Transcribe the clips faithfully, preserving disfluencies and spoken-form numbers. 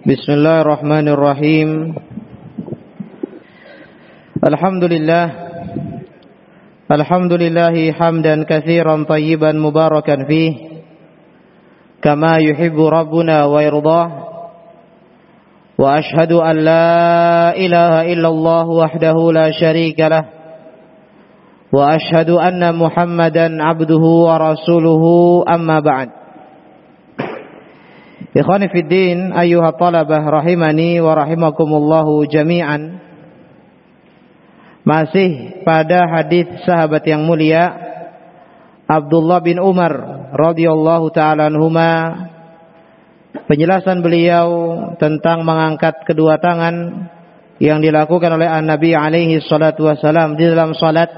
Bismillahirrahmanirrahim. Alhamdulillah. Alhamdulillahi hamdan katsiran tayyiban mubarakan fih kama yuhibbu rabbuna wa yardah. Wa ashhadu an la ilaha illallah wahdahu la syarika lah. Wa ashhadu anna Muhammadan abduhu wa rasuluhu, amma ba'd. Ikhwani fid din, ayyuha talabah rahimani wa rahimakumullahu jami'an. Masih pada hadis sahabat yang mulia Abdullah bin Umar radhiyallahu taala anhuma, penjelasan beliau tentang mengangkat kedua tangan yang dilakukan oleh An-Nabi alaihi salatu wasalam di dalam salat.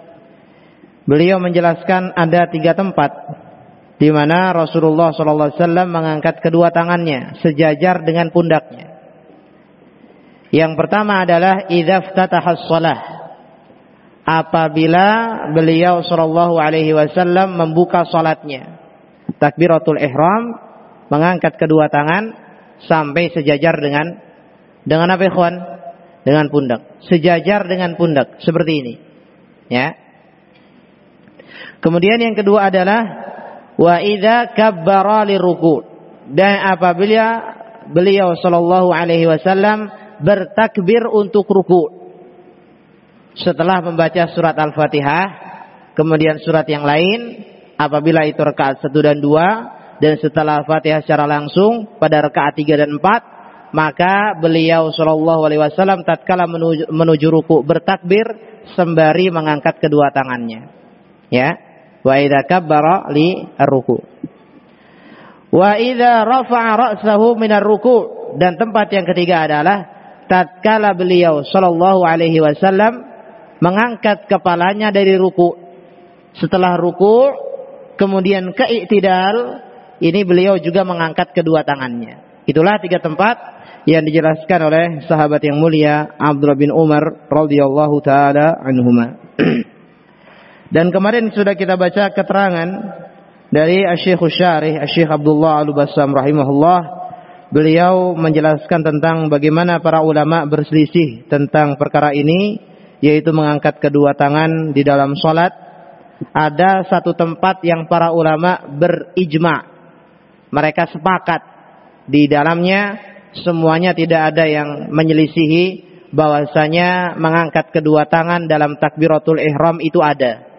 Beliau menjelaskan ada tiga tempat di mana Rasulullah sallallahu alaihi wasallam mengangkat kedua tangannya sejajar dengan pundaknya. Yang pertama adalah idza ftataha shalah, apabila beliau sallallahu alaihi wasallam membuka salatnya. Takbiratul ihram, mengangkat kedua tangan sampai sejajar dengan dengan apa ikhwan? Dengan pundak. Sejajar dengan pundak seperti ini. Ya. Kemudian yang kedua adalah wa idza kabbara liruku', dan apabila beliau sallallahu alaihi wasallam bertakbir untuk ruku'. Setelah membaca surat Al-Fatihah, kemudian surat yang lain, apabila itu rakaat satu dan dua, dan setelah Al-Fatihah secara langsung pada rakaat tiga dan empat, maka beliau sallallahu alaihi wasallam tatkala menuju, menuju ruku' bertakbir sembari mengangkat kedua tangannya. Ya. Wa idza kabbara li ar-ruku'. Wa idza rafa'a ra'sahu min ar-ruku', dan tempat yang ketiga adalah tatkala beliau sallallahu alaihi wasallam mengangkat kepalanya dari ruku'. Setelah ruku' kemudian ke i'tidal, ini beliau juga mengangkat kedua tangannya. Itulah tiga tempat yang dijelaskan oleh sahabat yang mulia Abdullah bin Umar radhiyallahu taala anhuma. Dan kemarin sudah kita baca keterangan dari Asy-Syaikh Syarih, Asy-Syaikh Abdullah Al-Bassam rahimahullah. Beliau menjelaskan tentang bagaimana para ulama berselisih tentang perkara ini, yaitu mengangkat kedua tangan di dalam salat. Ada satu tempat yang para ulama berijma'. Mereka sepakat di dalamnya, semuanya tidak ada yang menyelisihi bahwasanya mengangkat kedua tangan dalam takbiratul ihram itu ada.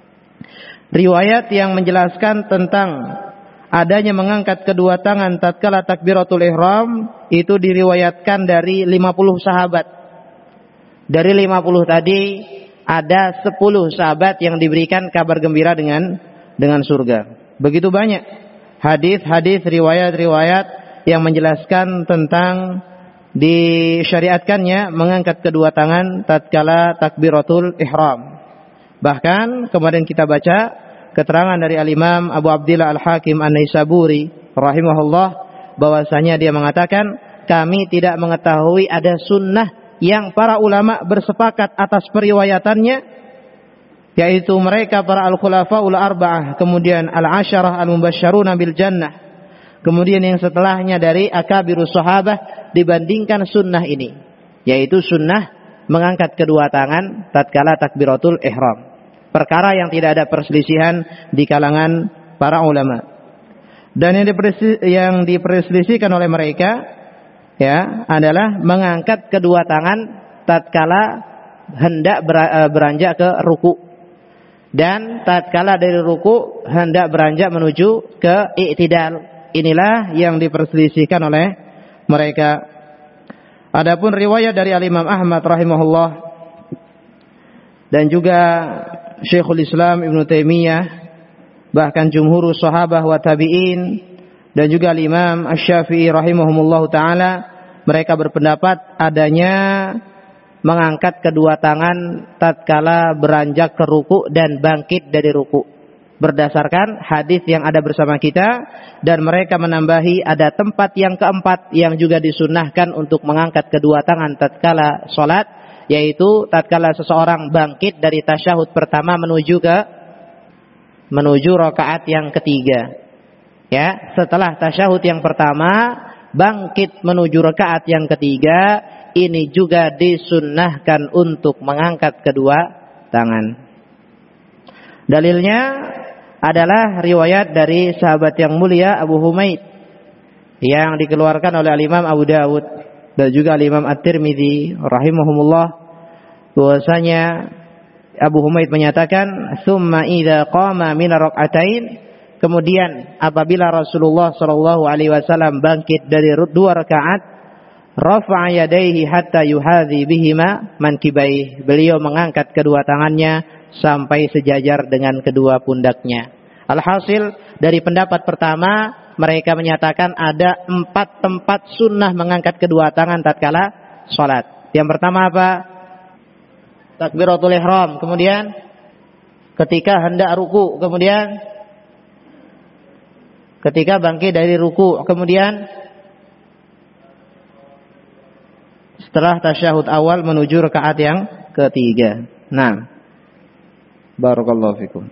Riwayat yang menjelaskan tentang adanya mengangkat kedua tangan tatkala takbiratul ihram itu diriwayatkan dari lima puluh sahabat. Dari lima puluh tadi ada sepuluh sahabat yang diberikan kabar gembira dengan dengan surga. Begitu banyak hadis-hadis, riwayat-riwayat yang menjelaskan tentang disyariatkannya mengangkat kedua tangan tatkala takbiratul ihram. Bahkan kemarin kita baca keterangan dari Al-Imam Abu Abdillah Al-Hakim An-Naisaburi rahimahullah, bahwasanya dia mengatakan kami tidak mengetahui ada sunnah yang para ulama bersepakat atas periwayatannya, yaitu mereka para al-khulafaul arba'ah, kemudian al-asyarah al-mubasysyaruna bil jannah, kemudian yang setelahnya dari akabirus sahabah, dibandingkan sunnah ini, yaitu sunnah mengangkat kedua tangan tatkala takbiratul ihram. Perkara yang tidak ada perselisihan di kalangan para ulama. Dan yang, yang diperselisihkan oleh mereka ya adalah mengangkat kedua tangan tatkala hendak beranjak ke ruku, dan tatkala dari ruku hendak beranjak menuju ke i'tidal. Inilah yang diperselisihkan oleh mereka. Adapun riwayat dari Al-Imam Ahmad rahimahullah dan juga Syekhul Islam Ibnu Taimiyah, bahkan jumhur sahabah wa tabi'in, dan juga Al-Imam Asy-Syafi'i rahimahumullahu taala, mereka berpendapat adanya mengangkat kedua tangan tatkala beranjak ke ruku dan bangkit dari ruku, berdasarkan hadis yang ada bersama kita. Dan mereka menambahi ada tempat yang keempat yang juga disunnahkan untuk mengangkat kedua tangan tatkala salat, yaitu tatkala seseorang bangkit dari tasyahud pertama menuju ke menuju rakaat yang ketiga. Ya, setelah tasyahud yang pertama bangkit menuju rakaat yang ketiga, ini juga disunnahkan untuk mengangkat kedua tangan. Dalilnya adalah riwayat dari sahabat yang mulia Abu Humaid yang dikeluarkan oleh Imam Abu Dawud dan juga Imam At-Tirmidzi rahimahumullah, bahwasanya Abu Humaid menyatakan, "Tsumma idza qama min rak'atain," kemudian apabila Rasulullah sallallahu alaihi wasallam bangkit dari dua rakaat, rafa'a yadayhi hatta yuhadhi bihima mankibai, beliau mengangkat kedua tangannya sampai sejajar dengan kedua pundaknya. Alhasil dari pendapat pertama, mereka menyatakan ada empat tempat sunnah mengangkat kedua tangan tatkala salat. Yang pertama apa? Takbiratul ihram, kemudian ketika hendak ruku, kemudian ketika bangkit dari ruku, kemudian setelah tasyahud awal menuju rakaat yang ketiga. Nah, barakallahu fikum.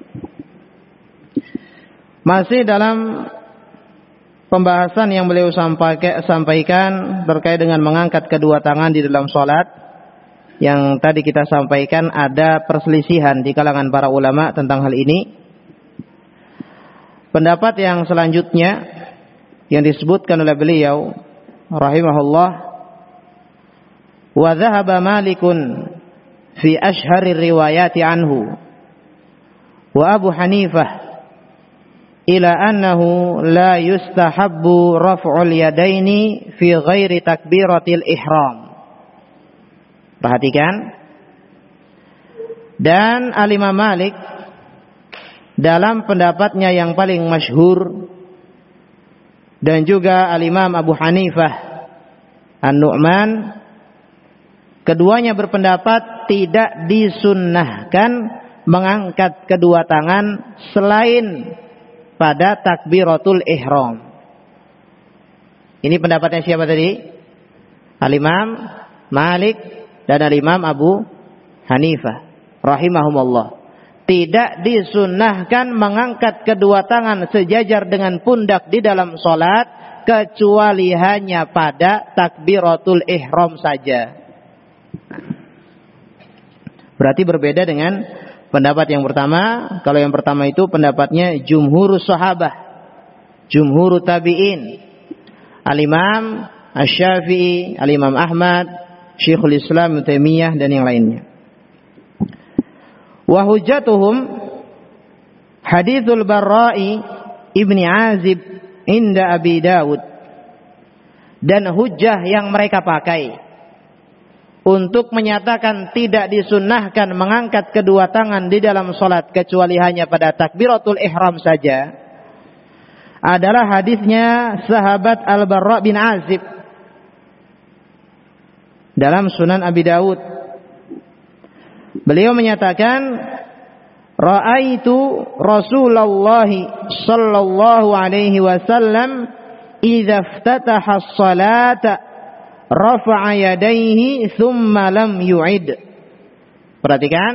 Masih dalam pembahasan yang beliau sampaikan terkait dengan mengangkat kedua tangan di dalam salat. Yang tadi kita sampaikan ada perselisihan di kalangan para ulama tentang hal ini. Pendapat yang selanjutnya yang disebutkan oleh beliau rahimahullah, wa dhahaba Malikun fi ashhari riwayati anhu wa Abu Hanifah ila annahu la yustahabbu raf'ul yadaini fi ghairi takbiratil ihram. Perhatikan. Dan Al-Imam Malik dalam pendapatnya yang paling masyhur, dan juga Al-Imam Abu Hanifah An-Nu'man, keduanya berpendapat tidak disunnahkan mengangkat kedua tangan selain pada takbiratul ihram. Ini pendapatnya siapa tadi? Al-Imam Malik dan Al-Imam Abu Hanifah rahimahumullah. Tidak disunnahkan mengangkat kedua tangan sejajar dengan pundak di dalam salat kecuali hanya pada takbiratul ihram saja. Berarti berbeda dengan pendapat yang pertama. Kalau yang pertama itu pendapatnya jumhurus sahabah, jumhurut tabi'in, Al-Imam Asy-Syafi'i, Al-Imam Ahmad, Syekhul Islam Ibnu Taimiyah dan yang lainnya. Wa hujjatuhum haditsul Barra'i ibni Azib inda Abi Dawud. Dan hujjah yang mereka pakai untuk menyatakan tidak disunnahkan mengangkat kedua tangan di dalam salat kecuali hanya pada takbiratul ihram saja adalah hadisnya sahabat Al-Barra' bin Azib dalam Sunan Abi Dawud. Beliau menyatakan, ra'aitu Rasulullah sallallahu alaihi wasallam idza iftataha as-salata rafa'a yadayhi thumma lam yu'id. Perhatikan,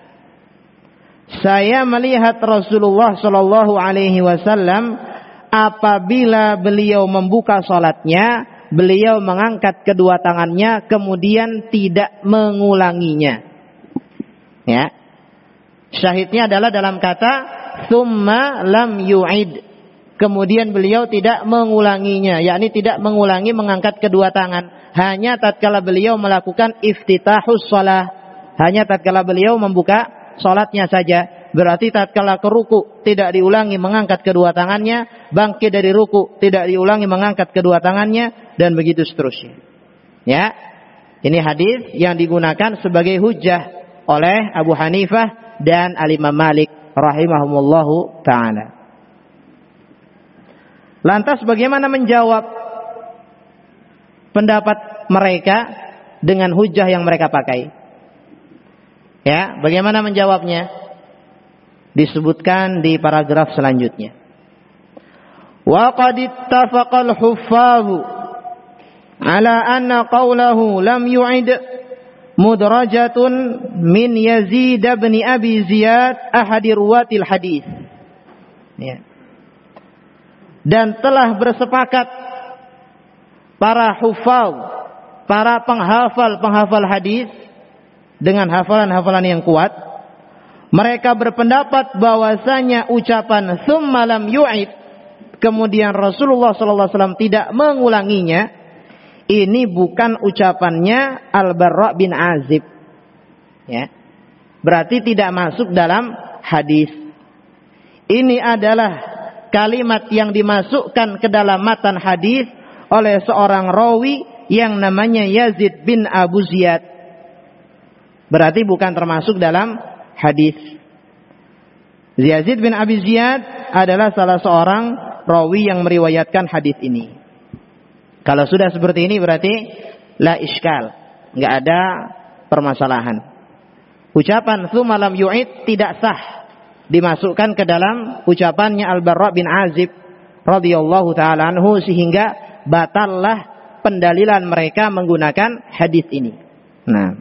saya melihat Rasulullah sallallahu alaihi wasallam apabila beliau membuka salatnya, beliau mengangkat kedua tangannya kemudian tidak mengulanginya. Ya. Syahidnya adalah dalam kata tsumma lam yu'id. Kemudian beliau tidak mengulanginya, yakni tidak mengulangi mengangkat kedua tangan, hanya tatkala beliau melakukan iftitahus shalah, hanya tatkala beliau membuka salatnya saja. Berarti tatkala ke ruku tidak diulangi mengangkat kedua tangannya, bangkit dari ruku tidak diulangi mengangkat kedua tangannya, dan begitu seterusnya. Ya, ini hadis yang digunakan sebagai hujjah oleh Abu Hanifah dan Al-Imam Malik rahimahumullahu ta'ala. Lantas bagaimana menjawab pendapat mereka dengan hujjah yang mereka pakai? Ya, bagaimana menjawabnya? Disebutkan di paragraf selanjutnya. Wa qad ittafaqa al-huffaz ala anna qawlahu lam yu'id mudrajatun min Yazid bin Abi Ziyad ahadi ruwatil hadis. Ya. Dan telah bersepakat para hufaz, para penghafal-penghafal hadis dengan hafalan-hafalan yang kuat, mereka berpendapat bahwasanya ucapan tsumma lam yu'id, kemudian Rasulullah sallallahu alaihi wasallam tidak mengulanginya, ini bukan ucapannya Al-Barra bin Azib. Ya. Berarti tidak masuk dalam hadis. Ini adalah kalimat yang dimasukkan ke dalam matan hadis oleh seorang rawi yang namanya Yazid bin Abu Ziyad. Berarti bukan termasuk dalam hadis. Yazid bin Abi Ziyad adalah salah seorang rawi yang meriwayatkan hadis ini. Kalau sudah seperti ini berarti la iskal, enggak ada permasalahan. Ucapan tsumma lam yu'id tidak sah dimasukkan ke dalam ucapannya Al-Barra bin Azib radhiyallahu taala anhu, sehingga batallah pendalilan mereka menggunakan hadis ini. Nah,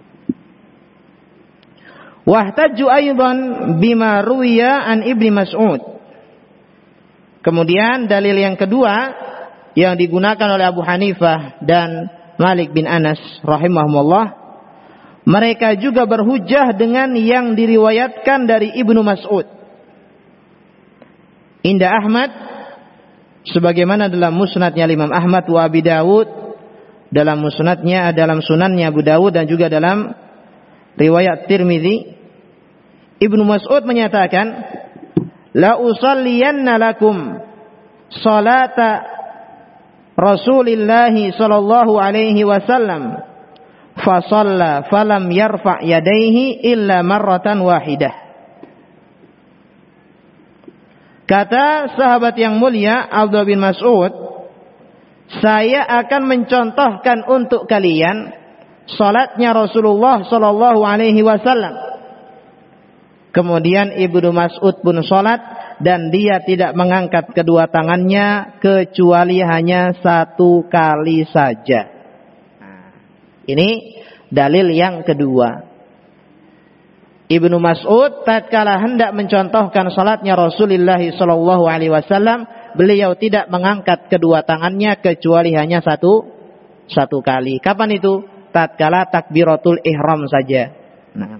wahtaju aidan bima ruwiya an Ibnu Mas'ud. Kemudian dalil yang kedua yang digunakan oleh Abu Hanifah dan Malik bin Anas rahimahumullah, mereka juga berhujjah dengan yang diriwayatkan dari Ibnu Mas'ud. Inda Ahmad, sebagaimana dalam musnadnya Imam Ahmad, wa Abi Dawud, dalam musnadnya, dalam sunannya Abu Dawud, dan juga dalam riwayat Tirmidzi, Ibnu Mas'ud menyatakan, la usalliyanna lakum salata Rasulullah sallallahu alaihi wasallam fa shalla falam yarfa yadayhi illa marratan wahidah. Kata sahabat yang mulia Abdullah bin Mas'ud, saya akan mencontohkan untuk kalian salatnya Rasulullah sallallahu alaihi wasallam. Kemudian Ibnu Mas'ud pun salat dan dia tidak mengangkat kedua tangannya kecuali hanya satu kali saja. Nah, ini dalil yang kedua. Ibnu Mas'ud tatkala hendak mencontohkan salatnya Rasulullah sallallahu alaihi wasallam, beliau tidak mengangkat kedua tangannya kecuali hanya satu satu kali. Kapan itu? Tatkala takbiratul ihram saja. Nah,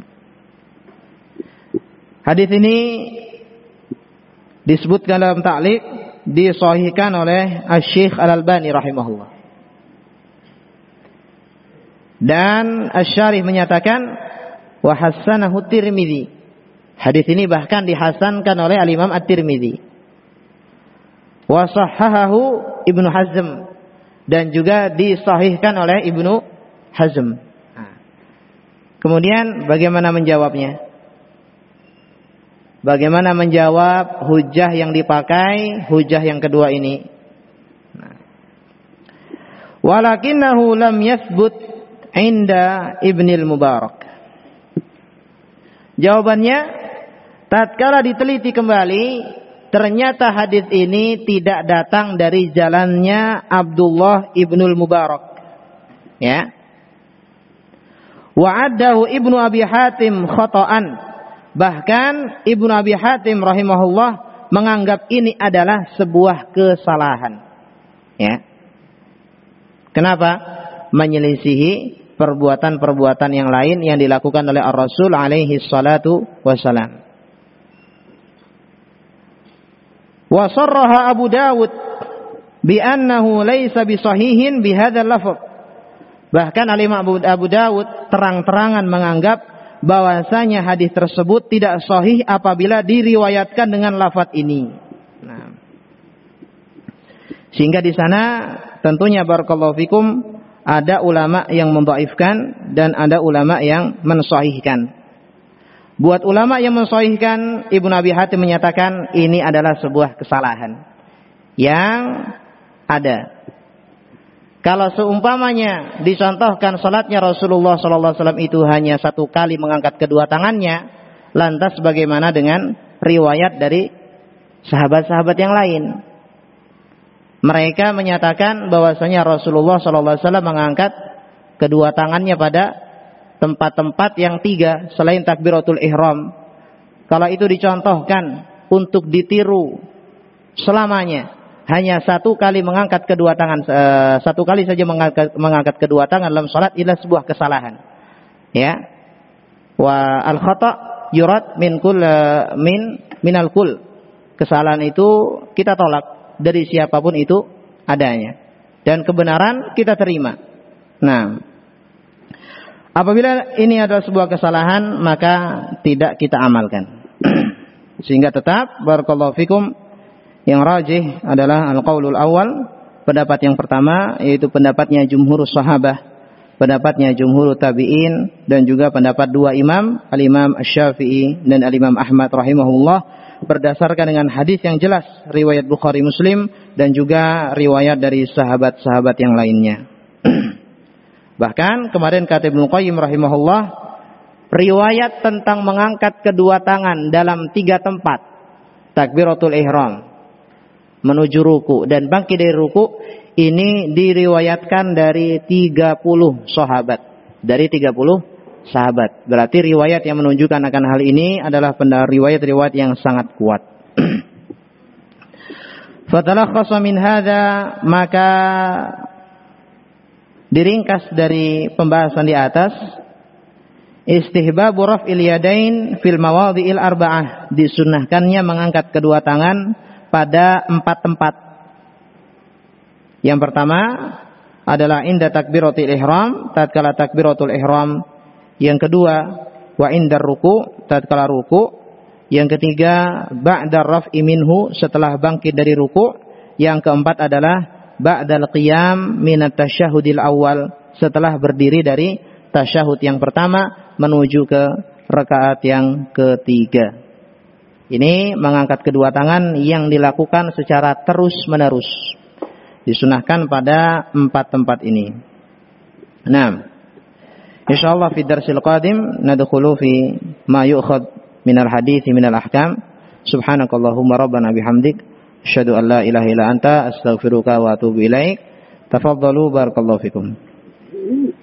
hadis ini disebutkan dalam ta'liq, disahihkan oleh Asy-Syaikh Al-Albani rahimahullah. Dan Asy-Syarih menyatakan wa hassanahu Tirmidzi. Hadis ini bahkan dihasankan oleh Al-Imam At-Tirmidzi. Wa sahhahahu Ibnu Hazm, dan juga disahihkan oleh Ibnu Hazm. Kemudian bagaimana menjawabnya? Bagaimana menjawab hujah yang dipakai, hujah yang kedua ini? Nah. Walakinnahu lam yathbut inda Ibnil Mubarak. Jawabannya, tatkala diteliti kembali, ternyata hadis ini tidak datang dari jalannya Abdullah Ibnul Mubarak. Ya. Wa'addahu Ibnu Abi Hatim khata'an. Bahkan Ibnu Abi Hatim rahimahullah menganggap ini adalah sebuah kesalahan. Ya. Kenapa? Menyelisihi perbuatan-perbuatan yang lain yang dilakukan oleh Ar-Rasul alaihi salatu wassalam. Wa sarraha Abu Dawud bi annahu laysa bi sahihin bi hadzal lafz. Bahkan Al-Imam Abu Dawud terang-terangan menganggap bahwasanya hadis tersebut tidak sahih apabila diriwayatkan dengan lafaz ini. Nah, sehingga di sana tentunya barakallahu fikum ada ulama yang mendhaifkan dan ada ulama yang mensahihkan. Buat ulama yang mensahihkan, Ibnu Abi Hatim menyatakan ini adalah sebuah kesalahan yang ada. Kalau seumpamanya dicontohkan salatnya Rasulullah sallallahu alaihi wasallam itu hanya satu kali mengangkat kedua tangannya, lantas bagaimana dengan riwayat dari sahabat-sahabat yang lain? Mereka menyatakan bahwasanya Rasulullah sallallahu alaihi wasallam mengangkat kedua tangannya pada tempat-tempat yang tiga selain takbiratul ihram. Kalau itu dicontohkan untuk ditiru selamanya, hanya satu kali mengangkat kedua tangan, uh, satu kali saja mengangkat, mengangkat kedua tangan dalam salat ialah sebuah kesalahan. Ya. Wa al khata yurad min kull uh, min minal kull. Kesalahan itu kita tolak dari siapapun itu adanya, dan kebenaran kita terima. Nah, apabila ini adalah sebuah kesalahan, maka tidak kita amalkan. Sehingga tetap barakallahu fikum, yang rajih adalah al-qaulul awal, pendapat yang pertama, yaitu pendapatnya jumhur sahabah, pendapatnya jumhur tabi'in, dan juga pendapat dua imam, al-imam Asy-Syafi'i dan al-imam Ahmad rahimahullah, berdasarkan dengan hadis yang jelas riwayat Bukhari Muslim dan juga riwayat dari sahabat-sahabat yang lainnya. Bahkan kemarin kata Ibnu Qayyim rahimahullah, riwayat tentang mengangkat kedua tangan dalam tiga tempat, takbiratul ihram, menuju ruku dan bangkit dari ruku, ini diriwayatkan dari tiga puluh sahabat. Dari tiga puluh sahabat. Berarti riwayat yang menunjukkan akan hal ini adalah riwayat-riwayat yang sangat kuat. Fatalakhasa min hadza, maka diringkas dari pembahasan di atas, istihbabu raf'il yadain fil mawadhi'il arba'ah, disunnahkannya mengangkat kedua tangan pada empat tempat. Yang pertama adalah inda takbiratul ihram, tatkala takbiratul ihram. Yang kedua, wa indar ruku, tatkala ruku. Yang ketiga, ba'da raf'i minhu, setelah bangkit dari ruku. Yang keempat adalah ba'dal qiyam minat tasyahudil awal, setelah berdiri dari tasyahud yang pertama menuju ke rakaat yang ketiga. Ini mengangkat kedua tangan yang dilakukan secara terus-menerus. Disunahkan pada empat tempat ini. Nah, insyaallah fi darsil qadim nadkhulu fi ma yu'khad minal hadits minal ahkam. Subhanakallahumma rabbana bihamdik asyhadu an la ilaha illa anta astaghfiruka wa atubu ilaik. Tafadhalu barakallahu fikum.